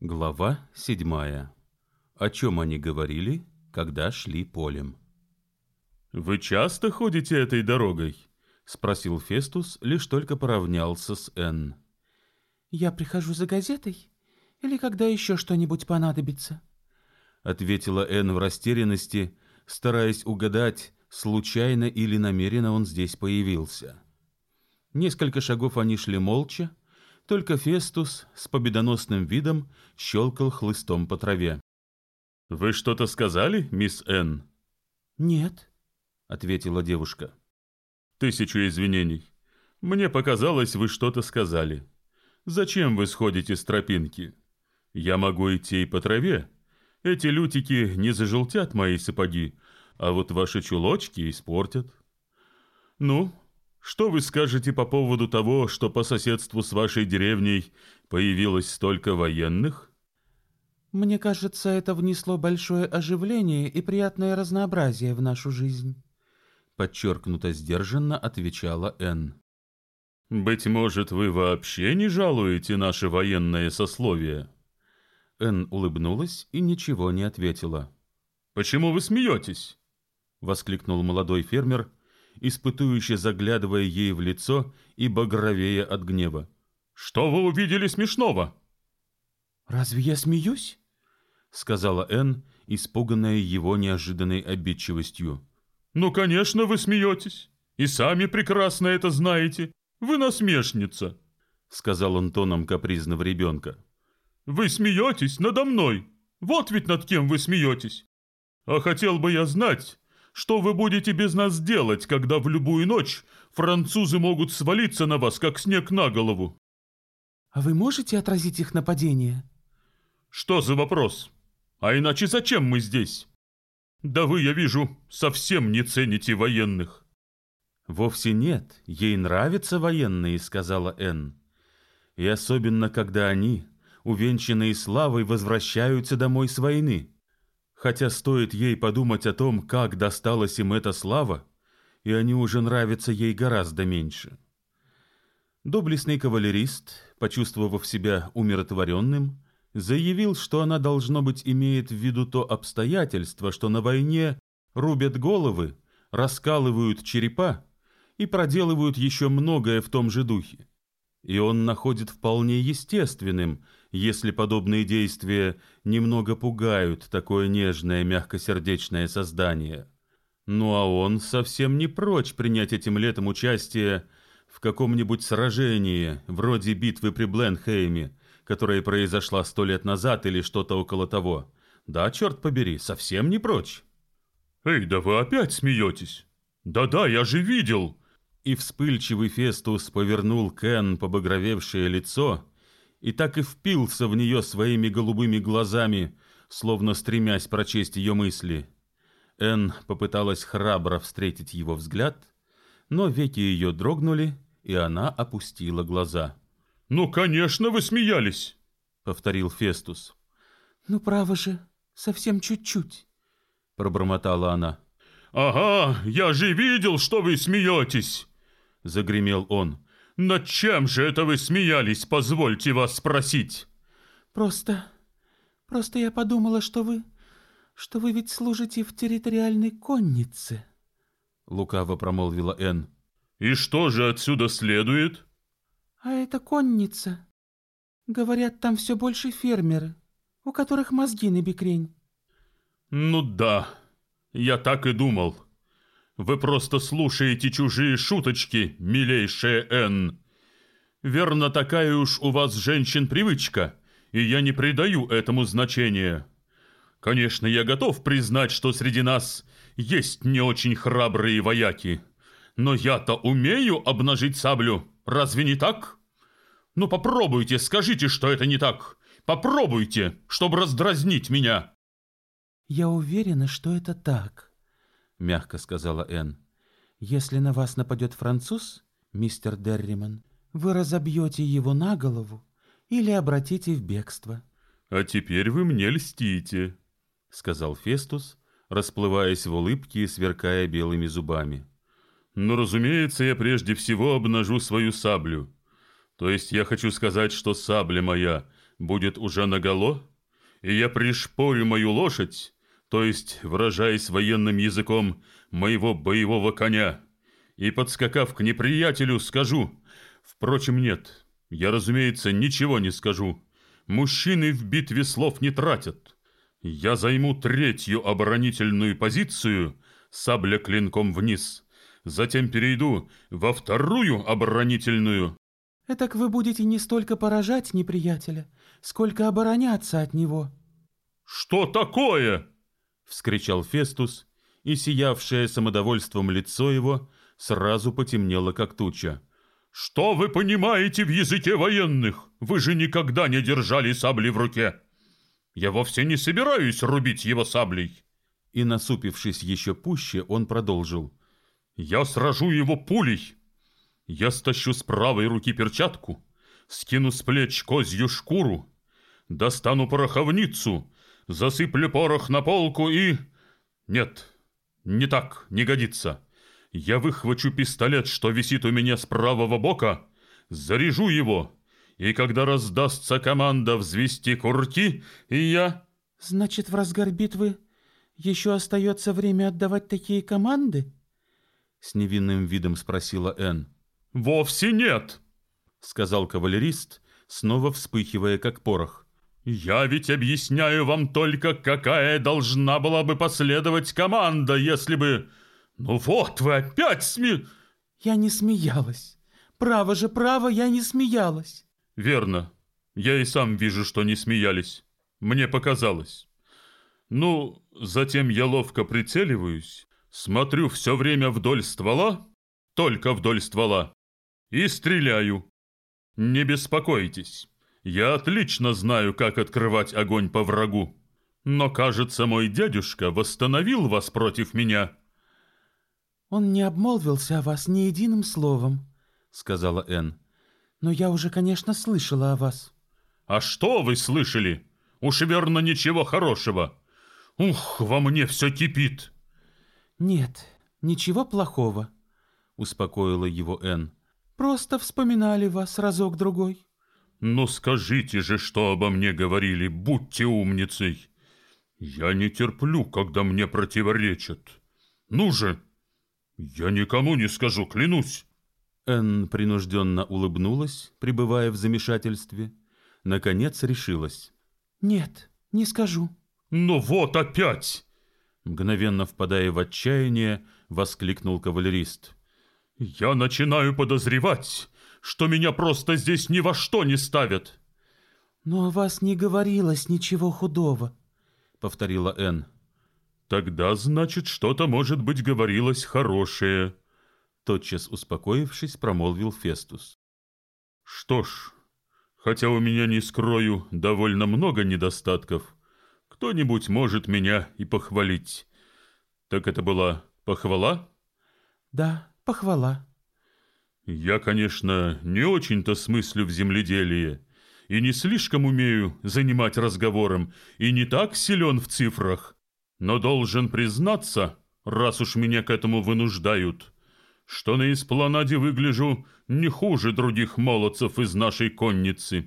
Глава 7. О чем они говорили, когда шли полем. «Вы часто ходите этой дорогой?» — спросил Фестус, лишь только поравнялся с Энн. «Я прихожу за газетой или когда еще что-нибудь понадобится?» — ответила Энн в растерянности, стараясь угадать, случайно или намеренно он здесь появился. Несколько шагов они шли молча, только Фестус с победоносным видом щелкал хлыстом по траве. «Вы что-то сказали, мисс Энн?» «Нет», — ответила девушка. «Тысячу извинений. Мне показалось, вы что-то сказали. Зачем вы сходите с тропинки? Я могу идти и по траве. Эти лютики не зажелтят мои сапоги, а вот ваши чулочки испортят. Ну, что вы скажете по поводу того, что по соседству с вашей деревней появилось столько военных?» «Мне кажется, это внесло большое оживление и приятное разнообразие в нашу жизнь», — подчеркнуто сдержанно отвечала Энн. «Быть может, вы вообще не жалуете наше военное сословие?» Энн улыбнулась и ничего не ответила. «Почему вы смеетесь?» — воскликнул молодой фермер, испытующе заглядывая ей в лицо и багровея от гнева. «Что вы увидели смешного?» «Разве я смеюсь?» — сказала Энн, испуганная его неожиданной обидчивостью. «Ну, конечно, вы смеетесь, и сами прекрасно это знаете. Вы насмешница», — сказал он тоном капризного ребенка. «Вы смеетесь надо мной, вот ведь над кем вы смеетесь. А хотел бы я знать, что вы будете без нас делать, когда в любую ночь французы могут свалиться на вас, как снег на голову?» «А вы можете отразить их нападение?» «Что за вопрос? А иначе зачем мы здесь? Да вы, я вижу, совсем не цените военных». «Вовсе нет, ей нравятся военные», — сказала Энн. «И особенно, когда они, увенчанные славой, возвращаются домой с войны. Хотя стоит ей подумать о том, как досталась им эта слава, и они уже нравятся ей гораздо меньше». Доблестный кавалерист, почувствовав себя умиротворенным, заявил, что она, должно быть, имеет в виду то обстоятельство, что на войне рубят головы, раскалывают черепа и проделывают еще многое в том же духе. И он находит вполне естественным, если подобные действия немного пугают такое нежное, мягкосердечное создание. Ну а он совсем не прочь принять этим летом участие в каком-нибудь сражении, вроде битвы при Бленхейме, которая произошла 100 лет назад или что-то около того. Да, черт побери, совсем не прочь. «Эй, да вы опять смеетесь! Да-да, я же видел!» И вспыльчивый Фестус повернул к Энн побагровевшее лицо и так и впился в нее своими голубыми глазами, словно стремясь прочесть ее мысли. Энн попыталась храбро встретить его взгляд, но веки ее дрогнули, и она опустила глаза. «Ну, конечно, вы смеялись!» — повторил Фестус. «Ну, право же, совсем чуть-чуть», — пробормотала она. «Ага, я же видел, что вы смеетесь!» — загремел он. «Над чем же это вы смеялись, позвольте вас спросить?» Просто я подумала, что вы ведь служите в территориальной коннице», — лукаво промолвила Энн. «И что же отсюда следует?» «А это конница. Говорят, там все больше фермеры, у которых мозги набекрень». «Ну да, я так и думал. Вы просто слушаете чужие шуточки, милейшая Энн. Верно, такая уж у вас, женщин, привычка, и я не придаю этому значения. Конечно, я готов признать, что среди нас есть не очень храбрые вояки, но я-то умею обнажить саблю, разве не так? Ну попробуйте, скажите, что это не так. Попробуйте, чтобы раздразнить меня». «Я уверена, что это так», — мягко сказала Энн. «Если на вас нападет француз, мистер Дерриман, вы разобьете его на голову или обратите в бегство». «А теперь вы мне льстите», — сказал Фестус, расплываясь в улыбке и сверкая белыми зубами. «Но, разумеется, я прежде всего обнажу свою саблю. То есть я хочу сказать, что сабля моя будет уже наголо, и я пришпорю мою лошадь, то есть, выражаясь военным языком, моего боевого коня, и, подскакав к неприятелю, скажу... Впрочем, нет, я, разумеется, ничего не скажу. Мужчины в битве слов не тратят. Я займу третью оборонительную позицию, сабля клинком вниз, затем перейду во вторую оборонительную. Этак вы будете не столько поражать неприятеля, сколько обороняться от него. «Что такое?» — вскричал Фестус, и сиявшее самодовольством лицо его сразу потемнело, как туча. «Что вы понимаете в языке военных? Вы же никогда не держали сабли в руке. Я вовсе не собираюсь рубить его саблей». И, насупившись еще пуще, он продолжил. «Я сражу его пулей. Я стащу с правой руки перчатку, скину с плеч козью шкуру, достану пороховницу, засыплю порох на полку и... Нет, не так, не годится. Я выхвачу пистолет, что висит у меня с правого бока, заряжу его, и когда раздастся команда взвести курки, и я...» «Значит, в разгар битвы еще остается время отдавать такие команды?» С невинным видом спросила Энн. «Вовсе нет», — сказал кавалерист, снова вспыхивая, как порох. «Я ведь объясняю вам только, какая должна была бы последовать команда, если бы... Ну вот, вы опять «Я не смеялась. Право же, право, я не смеялась». «Верно. Я и сам вижу, что не смеялись. Мне показалось. Ну, затем я ловко прицеливаюсь, смотрю все время вдоль ствола, только вдоль ствола, и стреляю. Не беспокойтесь, я отлично знаю, как открывать огонь по врагу. Но, кажется, мой дядюшка восстановил вас против меня». «Он не обмолвился о вас ни единым словом», — сказала Энн. «Но я уже, конечно, слышала о вас». «А что вы слышали? Уж верно, ничего хорошего. Ух, во мне все кипит». «Нет, ничего плохого», — успокоила его Энн. «Просто вспоминали вас разок-другой». «Ну скажите же, что обо мне говорили, будьте умницей. Я не терплю, когда мне противоречат. Ну же, я никому не скажу, клянусь». Энн принужденно улыбнулась, пребывая в замешательстве. Наконец решилась. «Нет, не скажу». «Ну вот опять!» Мгновенно впадая в отчаяние, воскликнул кавалерист. «Я начинаю подозревать, что меня просто здесь ни во что не ставят». «Но о вас не говорилось ничего худого», — повторила Энн. «Тогда, значит, что-то, может быть, говорилось хорошее», — тотчас успокоившись, промолвил Фестус. «Что ж, хотя у меня, не скрою, довольно много недостатков, кто-нибудь может меня и похвалить. Так это была похвала?» «Да, похвала». «Я, конечно, не очень-то смыслю в земледелии и не слишком умею занимать разговором и не так силен в цифрах, но должен признаться, раз уж меня к этому вынуждают, что на эспланаде выгляжу не хуже других молодцев из нашей конницы».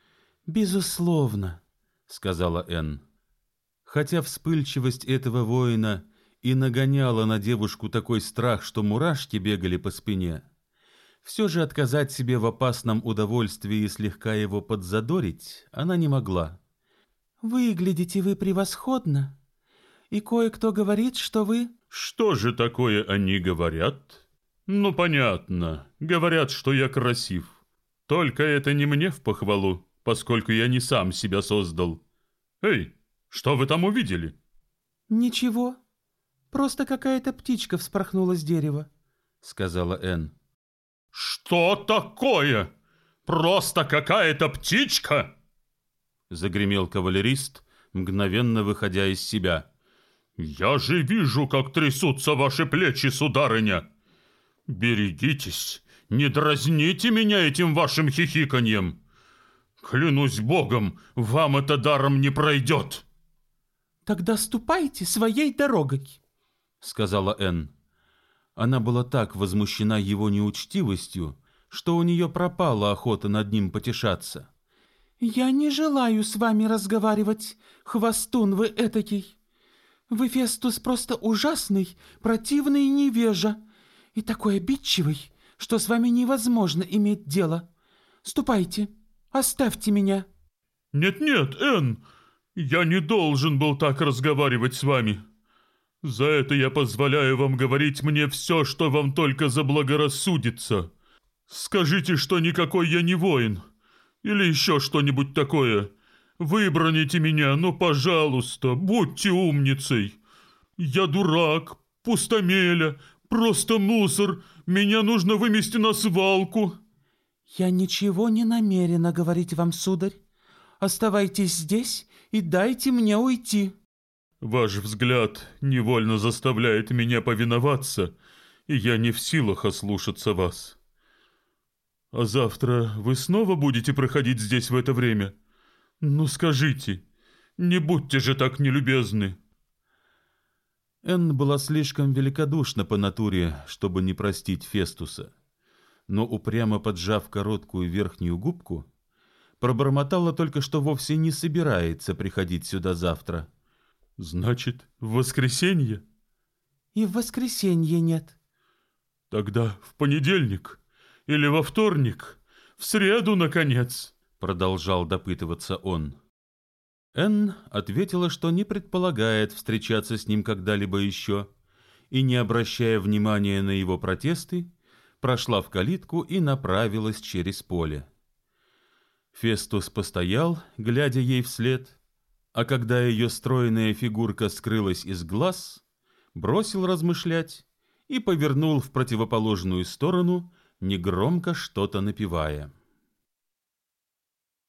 «Безусловно», — сказала Энн. Хотя вспыльчивость этого воина и нагоняла на девушку такой страх, что мурашки бегали по спине, все же отказать себе в опасном удовольствии и слегка его подзадорить она не могла. «Выглядите вы превосходно, и кое-кто говорит, что вы...» «Что же такое они говорят?» «Ну, понятно, говорят, что я красив. Только это не мне в похвалу, поскольку я не сам себя создал. Эй, что вы там увидели?» «Ничего, просто какая-то птичка вспорхнула с дерева», — сказала Энн. «Что такое? Просто какая-то птичка?» — загремел кавалерист, мгновенно выходя из себя. «Я же вижу, как трясутся ваши плечи, сударыня. Берегитесь, не дразните меня этим вашим хихиканьем. Клянусь богом, вам это даром не пройдет». «Тогда ступайте своей дорогой», — сказала Энн. Она была так возмущена его неучтивостью, что у нее пропала охота над ним потешаться. «Я не желаю с вами разговаривать, хвостун вы этакий. Вы, Фестус, просто ужасный, противный невежа и такой обидчивый, что с вами невозможно иметь дело. Ступайте, оставьте меня». «Нет-нет, Энн, я не должен был так разговаривать с вами. За это я позволяю вам говорить мне все, что вам только заблагорассудится. Скажите, что никакой я не воин, или еще что-нибудь такое. Выброните меня, ну, пожалуйста, будьте умницей. Я дурак, пустомеля, просто мусор, меня нужно вымести на свалку». «Я ничего не намерена говорить вам, сударь. Оставайтесь здесь и дайте мне уйти». Ваш взгляд невольно заставляет меня повиноваться, и я не в силах ослушаться вас. А завтра вы снова будете проходить здесь в это время? Ну скажите, не будьте же так нелюбезны». Энн была слишком великодушна по натуре, чтобы не простить Фестуса, но, упрямо поджав короткую верхнюю губку, пробормотала только, что вовсе не собирается приходить сюда завтра. «Значит, в воскресенье?» «И в воскресенье нет». «Тогда в понедельник или во вторник, в среду, наконец», — продолжал допытываться он. Энн ответила, что не предполагает встречаться с ним когда-либо еще, и, не обращая внимания на его протесты, прошла в калитку и направилась через поле. Фестус постоял, глядя ей вслед, а когда ее стройная фигурка скрылась из глаз, бросил размышлять и повернул в противоположную сторону, негромко что-то напевая.